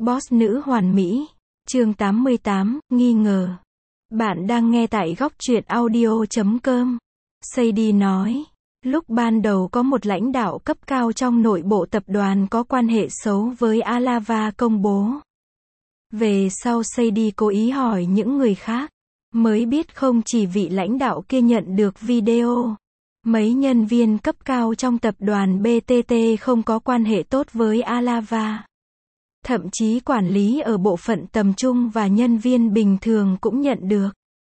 Boss nữ hoàn mỹ. Chương 88, nghi ngờ. Bạn đang nghe tại góc truyện audio.com. Sadie nói, lúc ban đầu có một lãnh đạo cấp cao trong nội bộ tập đoàn có quan hệ xấu với Alava công bố. Về sau Sadie cố ý hỏi những người khác, mới biết không chỉ vị lãnh đạo kia nhận được video. Mấy nhân viên cấp cao trong tập đoàn BTT không có quan hệ tốt với Alava. Thậm chí quản lý ở bộ phận tầm trung và nhân viên bình thường cũng nhận được.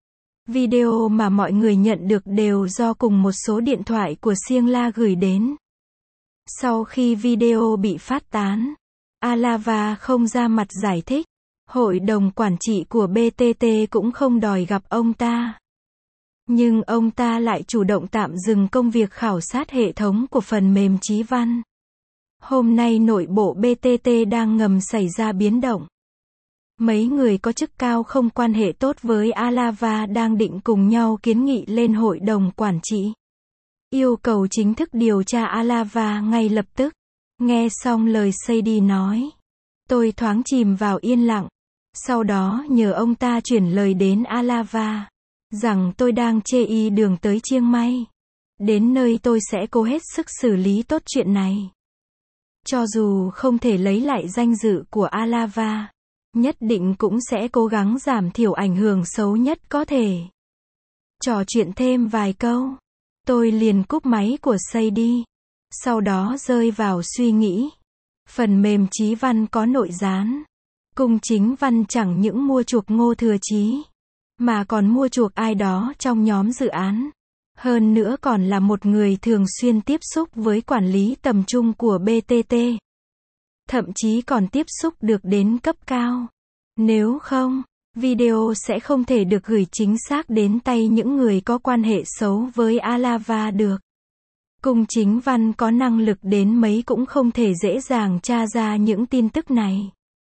Video mà mọi người nhận được đều do cùng một số điện thoại của Siêng La gửi đến. Sau khi video bị phát tán, Alava không ra mặt giải thích. Hội đồng quản trị của BTT cũng không đòi gặp ông ta. Nhưng ông ta lại chủ động tạm dừng công việc khảo sát hệ thống của phần mềm Chí Văn. Hôm nay nội bộ BTT đang ngầm xảy ra biến động. Mấy người có chức cao không quan hệ tốt với Alava đang định cùng nhau kiến nghị lên hội đồng quản trị. Yêu cầu chính thức điều tra Alava ngay lập tức. Nghe xong lời Sadie nói, tôi thoáng chìm vào yên lặng. Sau đó nhờ ông ta chuyển lời đến Alava, rằng tôi đang chê y đường tới Chiang Mai. Đến nơi tôi sẽ cố hết sức xử lý tốt chuyện này. Cho dù không thể lấy lại danh dự của Alava, nhất định cũng sẽ cố gắng giảm thiểu ảnh hưởng xấu nhất có thể. Trò chuyện thêm vài câu, tôi liền cúp máy của Sadie. Sau đó rơi vào suy nghĩ. Phần mềm Chí Văn có nội gián. Cung Chính Văn chẳng những mua chuộc Ngô Thừa Chí, mà còn mua chuộc ai đó trong nhóm dự án. Hơn nữa còn là một người thường xuyên tiếp xúc với quản lý tầm trung của BTT. Thậm chí còn tiếp xúc được đến cấp cao. Nếu không, video sẽ không thể được gửi chính xác đến tay những người có quan hệ xấu với Alava được. Cung Chính Văn có năng lực đến mấy cũng không thể dễ dàng tra ra những tin tức này.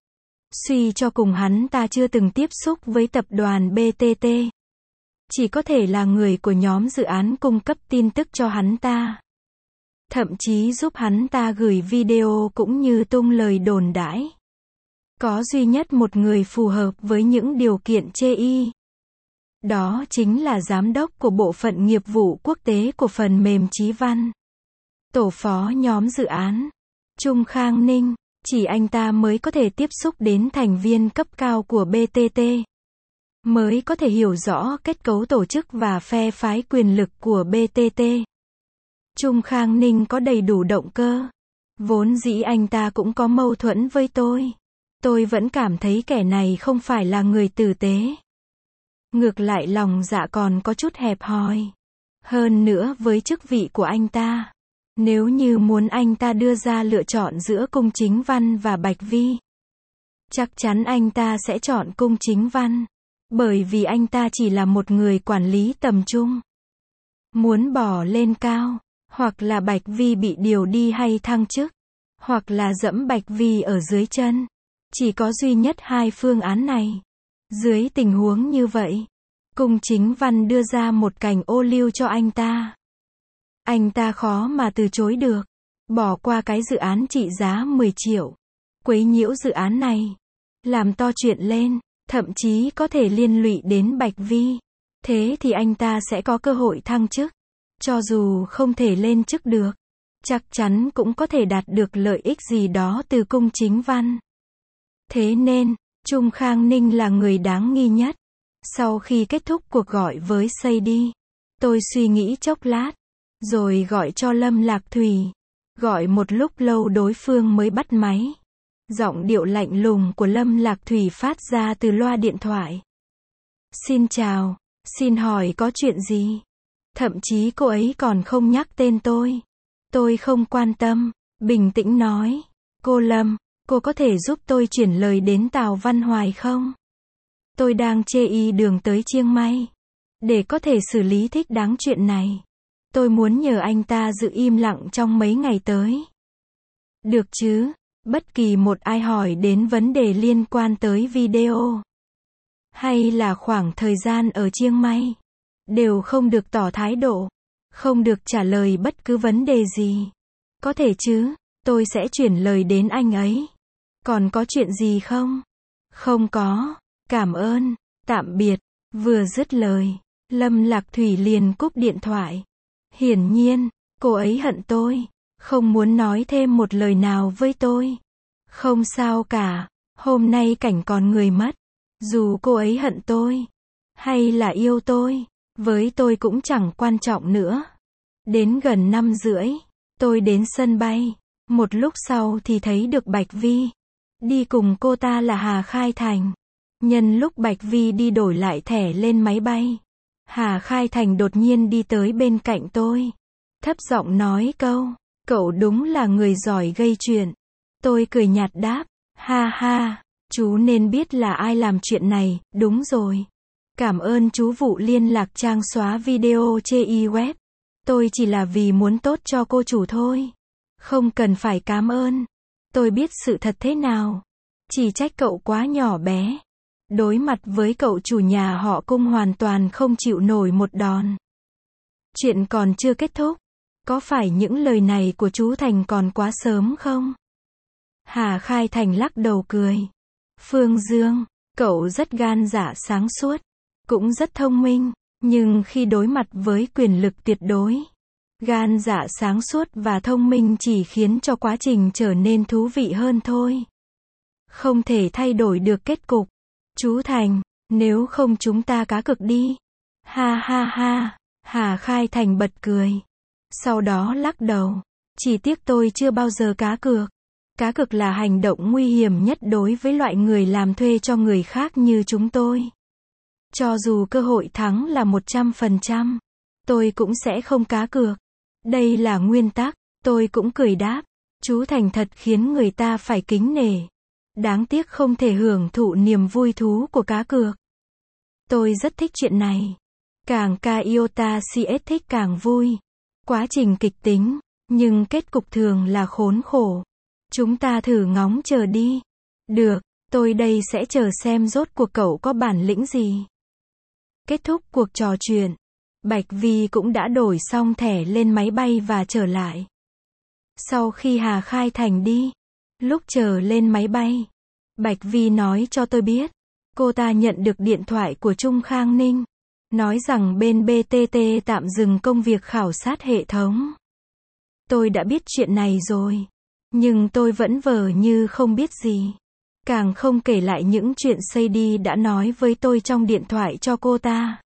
Suy cho cùng hắn ta chưa từng tiếp xúc với tập đoàn BTT. Chỉ có thể là người của nhóm dự án cung cấp tin tức cho hắn ta. Thậm chí giúp hắn ta gửi video cũng như tung lời đồn đãi. Có duy nhất một người phù hợp với những điều kiện chê y. Đó chính là giám đốc của bộ phận nghiệp vụ quốc tế của phần mềm Chí Văn. Tổ phó nhóm dự án, Trung Khang Ninh. Chỉ anh ta mới có thể tiếp xúc đến thành viên cấp cao của BTT. Mới có thể hiểu rõ kết cấu tổ chức và phe phái quyền lực của BTT. Trung Khang Ninh có đầy đủ động cơ. Vốn dĩ anh ta cũng có mâu thuẫn với tôi. Tôi vẫn cảm thấy kẻ này không phải là người tử tế. Ngược lại lòng dạ còn có chút hẹp hòi. Hơn nữa với chức vị của anh ta. Nếu như muốn anh ta đưa ra lựa chọn giữa Cung Chính Văn và Bạch Vi, chắc chắn anh ta sẽ chọn Cung Chính Văn. Bởi vì anh ta chỉ là một người quản lý tầm trung. Muốn bỏ lên cao, hoặc là Bạch Vi bị điều đi hay thăng chức, hoặc là dẫm Bạch Vi ở dưới chân. Chỉ có duy nhất hai phương án này. Dưới tình huống như vậy, Cung Chính Văn đưa ra một cành ô liu cho anh ta. Anh ta khó mà từ chối được. Bỏ qua cái dự án trị giá 10 triệu. Quấy nhiễu dự án này. Làm to chuyện lên. Thậm chí có thể liên lụy đến Bạch Vi. Thế thì anh ta sẽ có cơ hội thăng chức. Cho dù không thể lên chức được, chắc chắn cũng có thể đạt được lợi ích gì đó từ Cung Chính Văn. Thế nên, Trung Khang Ninh là người đáng nghi nhất. Sau khi kết thúc cuộc gọi với Sadie, tôi suy nghĩ chốc lát. Rồi gọi cho Lâm Lạc Thủy. Gọi một lúc lâu đối phương mới bắt máy. Giọng điệu lạnh lùng của Lâm Lạc Thủy phát ra từ loa điện thoại. Xin chào, xin hỏi có chuyện gì? Thậm chí cô ấy còn không nhắc tên tôi. Tôi không quan tâm, bình tĩnh nói. Cô Lâm, cô có thể giúp tôi chuyển lời đến Tào Văn Hoài không? Tôi đang chê y đường tới Chiang Mai. Để có thể xử lý thích đáng chuyện này, tôi muốn nhờ anh ta giữ im lặng trong mấy ngày tới. Được chứ? Bất kỳ một ai hỏi đến vấn đề liên quan tới video, hay là khoảng thời gian ở Chiang Mai, đều không được tỏ thái độ, không được trả lời bất cứ vấn đề gì. Có thể chứ? Tôi sẽ chuyển lời đến anh ấy. Còn có chuyện gì không? Không có. Cảm ơn. Tạm biệt. Vừa dứt lời, Lâm Lạc Thủy liền cúp điện thoại. Hiển nhiên, cô ấy hận tôi. Không muốn nói thêm một lời nào với tôi. Không sao cả. Hôm nay cảnh còn người mất. Dù cô ấy hận tôi, hay là yêu tôi, với tôi cũng chẳng quan trọng nữa. Đến gần 5:30, tôi đến sân bay. Một lúc sau thì thấy được Bạch Vi. Đi cùng cô ta là Hà Khai Thành. Nhân lúc Bạch Vi đi đổi lại thẻ lên máy bay, Hà Khai Thành đột nhiên đi tới bên cạnh tôi. Thấp giọng nói câu, cậu đúng là người giỏi gây chuyện. Tôi cười nhạt đáp, ha ha, chú nên biết là ai làm chuyện này, đúng rồi. Cảm ơn chú vụ liên lạc trang xóa video chê web. Tôi chỉ là vì muốn tốt cho cô chủ thôi. Không cần phải cảm ơn. Tôi biết sự thật thế nào. Chỉ trách cậu quá nhỏ bé. Đối mặt với cậu chủ nhà họ Cung hoàn toàn không chịu nổi một đòn. Chuyện còn chưa kết thúc. Có phải những lời này của chú Thành còn quá sớm không? Hà Khai Thành lắc đầu cười. Phương Dương, cậu rất gan dạ sáng suốt, cũng rất thông minh, nhưng khi đối mặt với quyền lực tuyệt đối, gan dạ sáng suốt và thông minh chỉ khiến cho quá trình trở nên thú vị hơn thôi. Không thể thay đổi được kết cục. Chú Thành, nếu không chúng ta cá cược đi. Ha ha ha, Hà Khai Thành bật cười. Sau đó lắc đầu. Chỉ tiếc tôi chưa bao giờ cá cược. Cá cược là hành động nguy hiểm nhất đối với loại người làm thuê cho người khác như chúng tôi. Cho dù cơ hội thắng là 100%, tôi cũng sẽ không cá cược. Đây là nguyên tắc, tôi cũng cười đáp. Chú Thành thật khiến người ta phải kính nể. Đáng tiếc không thể hưởng thụ niềm vui thú của cá cược. Tôi rất thích chuyện này. Càng ca iota CS thích càng vui. Quá trình kịch tính, nhưng kết cục thường là khốn khổ. Chúng ta thử ngóng chờ đi. Được, tôi đây sẽ chờ xem rốt cuộc cậu có bản lĩnh gì. Kết thúc cuộc trò chuyện, Bạch Vi cũng đã đổi xong thẻ lên máy bay và trở lại. Sau khi Hà Khai Thành đi, lúc chờ lên máy bay, Bạch Vi nói cho tôi biết, cô ta nhận được điện thoại của Trung Khang Ninh, nói rằng bên BTT tạm dừng công việc khảo sát hệ thống. Tôi đã biết chuyện này rồi, nhưng tôi vẫn vờ như không biết gì. Càng không kể lại những chuyện Sadie đã nói với tôi trong điện thoại cho cô ta.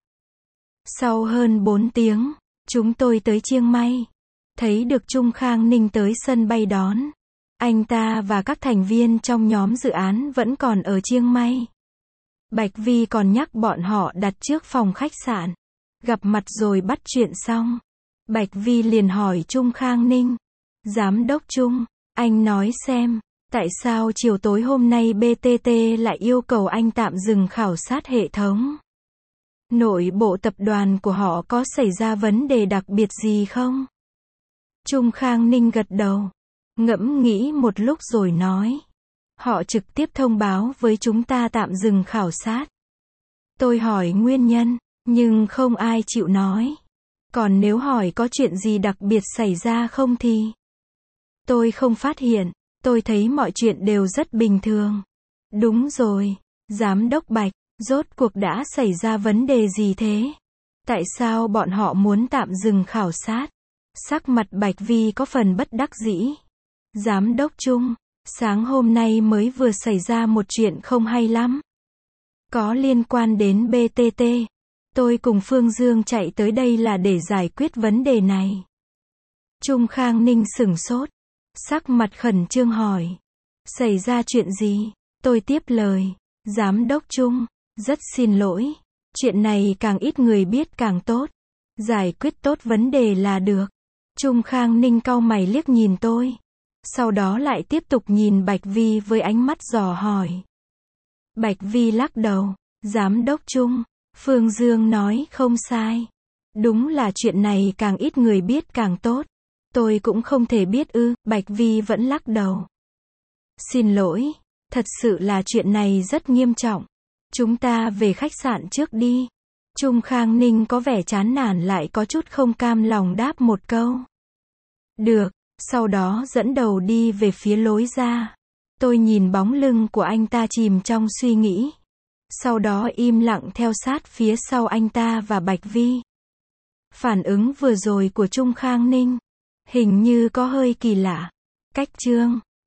Sau hơn 4 tiếng, chúng tôi tới Chiang Mai. Thấy được Trung Khang Ninh tới sân bay đón. Anh ta và các thành viên trong nhóm dự án vẫn còn ở Chiang Mai. Bạch Vi còn nhắc bọn họ đặt trước phòng khách sạn. Gặp mặt rồi bắt chuyện xong. Bạch Vi liền hỏi Trung Khang Ninh. Giám đốc Trung, anh nói xem, tại sao chiều tối hôm nay BTT lại yêu cầu anh tạm dừng khảo sát hệ thống? Nội bộ tập đoàn của họ có xảy ra vấn đề đặc biệt gì không? Trung Khang Ninh gật đầu, ngẫm nghĩ một lúc rồi nói. Họ trực tiếp thông báo với chúng ta tạm dừng khảo sát. Tôi hỏi nguyên nhân, nhưng không ai chịu nói. Còn nếu hỏi có chuyện gì đặc biệt xảy ra không thì tôi không phát hiện. Tôi thấy mọi chuyện đều rất bình thường. Đúng rồi, Giám đốc Bạch, rốt cuộc đã xảy ra vấn đề gì thế? Tại sao bọn họ muốn tạm dừng khảo sát? Sắc mặt Bạch Vi có phần bất đắc dĩ. Giám đốc Trung, sáng hôm nay mới vừa xảy ra một chuyện không hay lắm. Có liên quan đến BTT. Tôi cùng Phương Dương chạy tới đây là để giải quyết vấn đề này. Trung Khang Ninh sửng sốt. Sắc mặt khẩn trương hỏi. Xảy ra chuyện gì? Tôi tiếp lời. Giám đốc Trung, rất xin lỗi. Chuyện này càng ít người biết càng tốt. Giải quyết tốt vấn đề là được. Trung Khang Ninh cau mày liếc nhìn tôi. Sau đó lại tiếp tục nhìn Bạch Vi với ánh mắt dò hỏi. Bạch Vi lắc đầu. Giám đốc Trung, Phương Dương nói không sai. Đúng là chuyện này càng ít người biết càng tốt. Tôi cũng không thể biết ư, Bạch Vi vẫn lắc đầu. Xin lỗi, thật sự là chuyện này rất nghiêm trọng. Chúng ta về khách sạn trước đi. Trung Khang Ninh có vẻ chán nản lại có chút không cam lòng đáp một câu. Được, sau đó dẫn đầu đi về phía lối ra. Tôi nhìn bóng lưng của anh ta chìm trong suy nghĩ. Sau đó im lặng theo sát phía sau anh ta và Bạch Vi. Phản ứng vừa rồi của Trung Khang Ninh hình như có hơi kỳ lạ. Cách chương